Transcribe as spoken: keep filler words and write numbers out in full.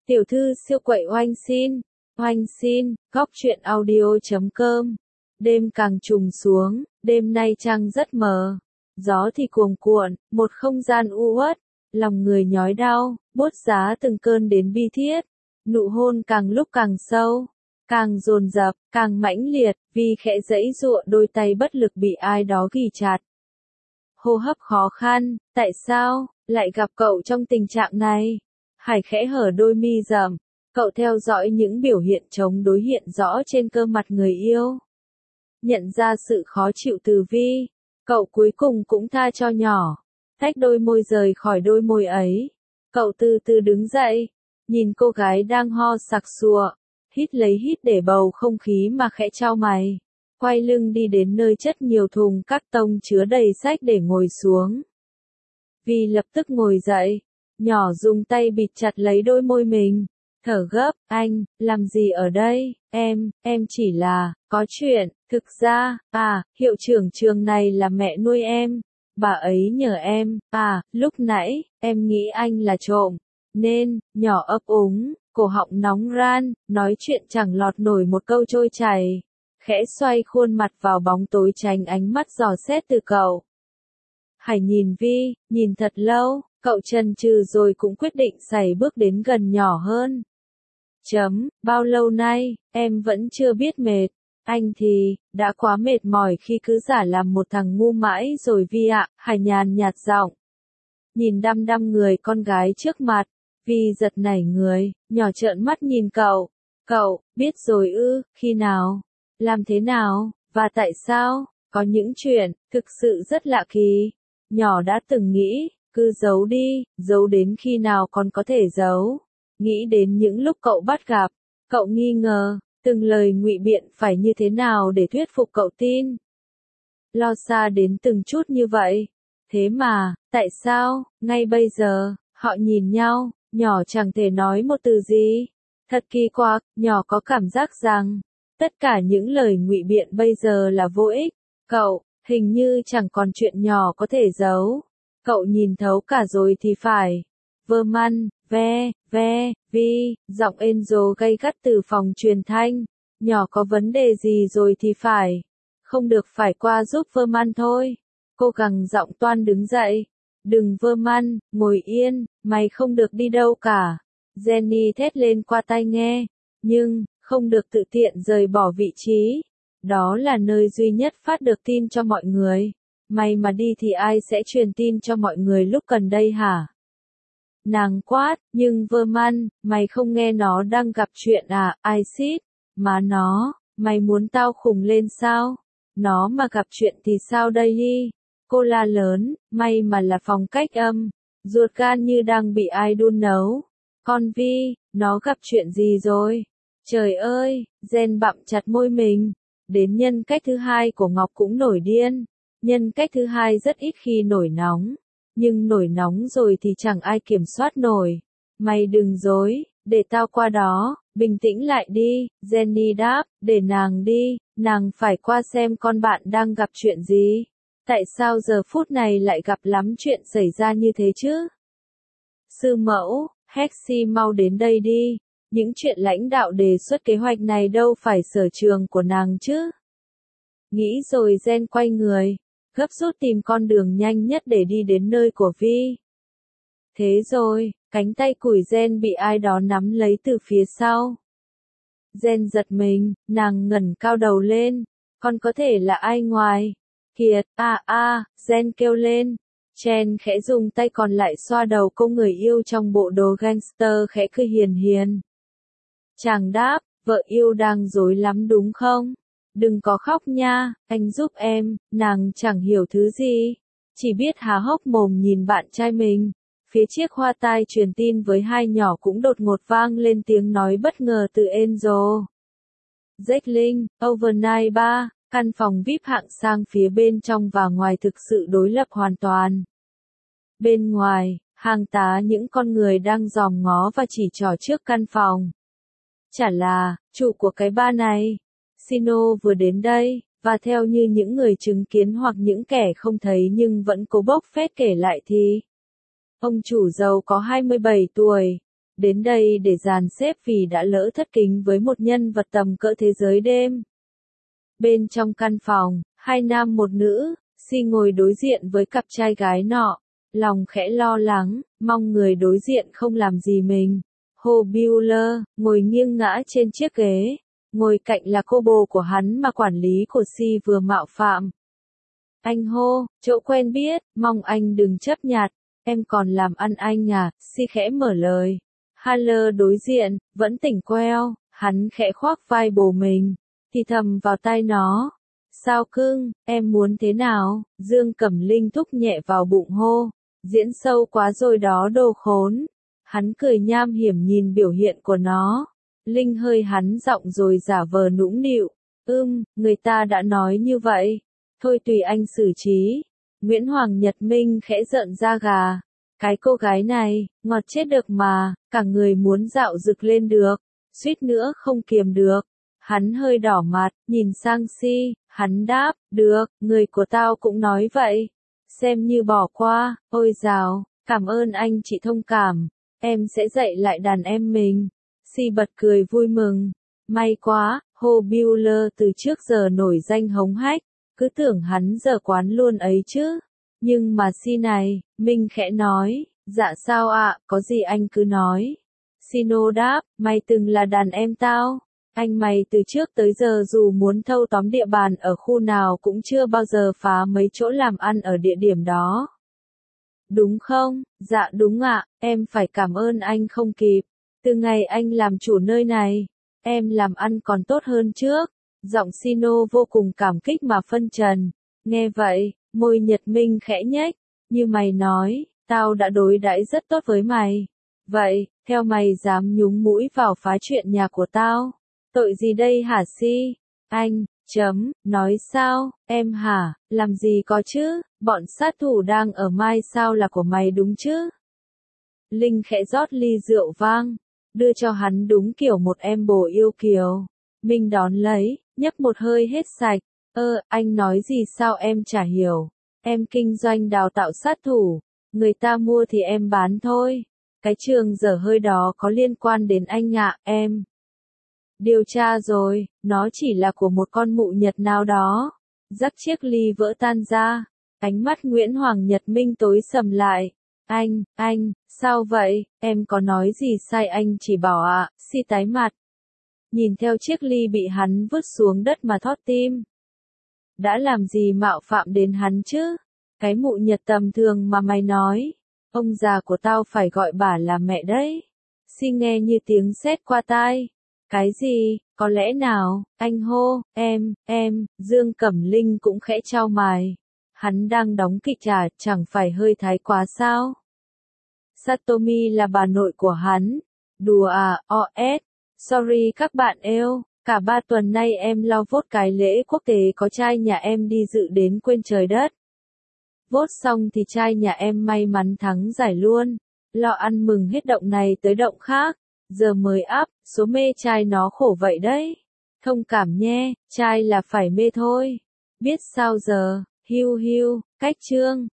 Tiểu thư siêu quậy oanh xin, oanh xin, góc truyện audio chấm com. Đêm càng trùng xuống, đêm nay trăng rất mờ. Gió thì cuồng cuộn, một không gian u uất, lòng người nhói đau, buốt giá từng cơn đến bi thiết. Nụ hôn càng lúc càng sâu, càng dồn dập, càng mãnh liệt, vì khẽ giãy giụa đôi tay bất lực bị ai đó ghì chặt. Hô hấp khó khăn, tại sao lại gặp cậu trong tình trạng này? Hải khẽ hở đôi mi rậm, cậu theo dõi những biểu hiện chống đối hiện rõ trên cơ mặt người yêu. Nhận ra sự khó chịu từ Vi, cậu cuối cùng cũng tha cho nhỏ, tách đôi môi rời khỏi đôi môi ấy. Cậu từ từ đứng dậy, nhìn cô gái đang ho sặc sụa, hít lấy hít để bầu không khí mà khẽ chau mày. Quay lưng đi đến nơi chất nhiều thùng các tông chứa đầy sách để ngồi xuống. Vi lập tức ngồi dậy, nhỏ dùng tay bịt chặt lấy đôi môi mình, thở gấp, anh, làm gì ở đây, em, em chỉ là, có chuyện, thực ra, à, hiệu trưởng trường này là mẹ nuôi em, bà ấy nhờ em, à, lúc nãy, em nghĩ anh là trộm, nên, nhỏ ấp úng, cổ họng nóng ran, nói chuyện chẳng lọt nổi một câu trôi chảy. Khẽ xoay khuôn mặt vào bóng tối tránh ánh mắt dò xét từ cậu. Hải nhìn Vi, nhìn thật lâu, cậu chần chừ rồi cũng quyết định sải bước đến gần nhỏ hơn. Chấm, bao lâu nay, em vẫn chưa biết mệt, anh thì, đã quá mệt mỏi khi cứ giả làm một thằng ngu mãi rồi Vi ạ, Hải nhàn nhạt giọng. Nhìn đăm đăm người con gái trước mặt, Vi giật nảy người, nhỏ trợn mắt nhìn cậu. Cậu, biết rồi ư, khi nào? Làm thế nào, và tại sao? Có những chuyện, thực sự rất lạ kỳ. Nhỏ đã từng nghĩ, cứ giấu đi, giấu đến khi nào còn có thể giấu. Nghĩ đến những lúc cậu bắt gặp, cậu nghi ngờ, từng lời ngụy biện phải như thế nào để thuyết phục cậu tin. Lo xa đến từng chút như vậy. Thế mà, tại sao, ngay bây giờ, họ nhìn nhau, nhỏ chẳng thể nói một từ gì. Thật kỳ quặc, nhỏ có cảm giác rằng, tất cả những lời ngụy biện bây giờ là vô ích. Cậu, hình như chẳng còn chuyện nhỏ có thể giấu. Cậu nhìn thấu cả rồi thì phải. Verman, ve, ve, Vi, giọng Enzo gay gắt từ phòng truyền thanh. Nhỏ có vấn đề gì rồi thì phải. Không được phải qua giúp Verman thôi. Cô gắng giọng toan đứng dậy. Đừng Verman, ngồi yên, mày không được đi đâu cả. Jenny thét lên qua tai nghe. Nhưng, không được tự tiện rời bỏ vị trí. Đó là nơi duy nhất phát được tin cho mọi người. Mày mà đi thì ai sẽ truyền tin cho mọi người lúc cần đây hả? Nàng quát, nhưng Verman, mày không nghe nó đang gặp chuyện à, Isis? Má nó, mày muốn tao khùng lên sao? Nó mà gặp chuyện thì sao đây đi? Cô la lớn, may mà là phòng cách âm. Ruột gan như đang bị ai đun nấu. Con Vi, nó gặp chuyện gì rồi? Trời ơi, Jen bặm chặt môi mình. Đến nhân cách thứ hai của Ngọc cũng nổi điên. Nhân cách thứ hai rất ít khi nổi nóng. Nhưng nổi nóng rồi thì chẳng ai kiểm soát nổi. Mày đừng dối, để tao qua đó, bình tĩnh lại đi. Jenny đáp, để nàng đi, nàng phải qua xem con bạn đang gặp chuyện gì. Tại sao giờ phút này lại gặp lắm chuyện xảy ra như thế chứ? Sư mẫu, Hexy mau đến đây đi. Những chuyện lãnh đạo đề xuất kế hoạch này đâu phải sở trường của nàng chứ. Nghĩ rồi Jen quay người, gấp rút tìm con đường nhanh nhất để đi đến nơi của Vi. Thế rồi, cánh tay cùi Jen bị ai đó nắm lấy từ phía sau. Jen giật mình, nàng ngẩng cao đầu lên, còn có thể là ai ngoài? Kiệt, a a, Jen kêu lên. Chen khẽ dùng tay còn lại xoa đầu cô người yêu trong bộ đồ gangster khẽ cười hiền hiền. Chàng đáp, vợ yêu đang rối lắm đúng không? Đừng có khóc nha, anh giúp em, nàng chẳng hiểu thứ gì. Chỉ biết há hốc mồm nhìn bạn trai mình. Phía chiếc hoa tai truyền tin với hai nhỏ cũng đột ngột vang lên tiếng nói bất ngờ từ Enzo. Jackling, Overnight ba, căn phòng vi ai pi hạng sang phía bên trong và ngoài thực sự đối lập hoàn toàn. Bên ngoài, hàng tá những con người đang dòm ngó và chỉ trỏ trước căn phòng. Chả là, chủ của cái bar này. Sino vừa đến đây, và theo như những người chứng kiến hoặc những kẻ không thấy nhưng vẫn cố bốc phét kể lại thì. Ông chủ giàu có hai mươi bảy tuổi, đến đây để dàn xếp vì đã lỡ thất kính với một nhân vật tầm cỡ thế giới đêm. Bên trong căn phòng, hai nam một nữ, Si ngồi đối diện với cặp trai gái nọ, lòng khẽ lo lắng, mong người đối diện không làm gì mình. Hồ Bueller, ngồi nghiêng ngã trên chiếc ghế, ngồi cạnh là cô bồ của hắn mà quản lý của Si vừa mạo phạm. Anh hô, chỗ quen biết, mong anh đừng chấp nhặt, em còn làm ăn anh à, Si khẽ mở lời. Haller đối diện, vẫn tỉnh queo, hắn khẽ khoác vai bồ mình, thì thầm vào tai nó. Sao cưng, em muốn thế nào? Dương Cẩm Linh thúc nhẹ vào bụng hô, diễn sâu quá rồi đó đồ khốn. Hắn cười nham hiểm nhìn biểu hiện của nó. Linh hơi hắn giọng rồi giả vờ nũng nịu. Ưm, người ta đã nói như vậy. Thôi tùy anh xử trí. Nguyễn Hoàng Nhật Minh khẽ giận da gà. Cái cô gái này, ngọt chết được mà, cả người muốn dạo rực lên được. Suýt nữa không kiềm được. Hắn hơi đỏ mặt, nhìn sang Si, hắn đáp, được, người của tao cũng nói vậy. Xem như bỏ qua, ôi dào, cảm ơn anh chị thông cảm. Em sẽ dạy lại đàn em mình. Si bật cười vui mừng. May quá, Hồ Bueller từ trước giờ nổi danh hống hách, cứ tưởng hắn dở quán luôn ấy chứ. Nhưng mà Si này, Minh khẽ nói, dạ sao ạ, có gì anh cứ nói. Sino đáp, mày từng là đàn em tao. Anh mày từ trước tới giờ dù muốn thâu tóm địa bàn ở khu nào cũng chưa bao giờ phá mấy chỗ làm ăn ở địa điểm đó. Đúng không? Dạ đúng ạ, em phải cảm ơn anh không kịp. Từ ngày anh làm chủ nơi này, em làm ăn còn tốt hơn trước. Giọng Sino vô cùng cảm kích mà phân trần. Nghe vậy, môi Nhật Minh khẽ nhếch. Như mày nói, tao đã đối đãi rất tốt với mày. Vậy, theo mày dám nhúng mũi vào phá chuyện nhà của tao? Tội gì đây hả Si? Anh, chấm, nói sao, em hả, làm gì có chứ, bọn sát thủ đang ở mai sao là của mày đúng chứ? Linh khẽ rót ly rượu vang, đưa cho hắn đúng kiểu một em bồ yêu kiều. Minh đón lấy, nhấp một hơi hết sạch, ơ, anh nói gì sao em chả hiểu. Em kinh doanh đào tạo sát thủ, người ta mua thì em bán thôi. Cái trường dở hơi đó có liên quan đến anh ạ, em. Điều tra rồi, nó chỉ là của một con mụ Nhật nào đó. Rắc chiếc ly vỡ tan ra. Ánh mắt Nguyễn Hoàng Nhật Minh tối sầm lại. Anh, anh, sao vậy, em có nói gì sai anh chỉ bảo ạ, à, Si tái mặt. Nhìn theo chiếc ly bị hắn vứt xuống đất mà thót tim. Đã làm gì mạo phạm đến hắn chứ? Cái mụ Nhật tầm thường mà mày nói. Ông già của tao phải gọi bà là mẹ đấy. Si nghe như tiếng sét qua tai. Cái gì, có lẽ nào, anh hô, em, em, Dương Cẩm Linh cũng khẽ chau mày. Hắn đang đóng kịch à, chẳng phải hơi thái quá sao? Satomi là bà nội của hắn. Đùa à, o ét. Sorry các bạn yêu, cả ba tuần nay em lo vote cái lễ quốc tế có trai nhà em đi dự đến quên trời đất. Vote xong thì trai nhà em may mắn thắng giải luôn. Lo ăn mừng hết động này tới động khác. Giờ mới up, số mê trai nó khổ vậy đấy. Thông cảm nhé, trai là phải mê thôi. Biết sao giờ, hiu hiu, cách chương.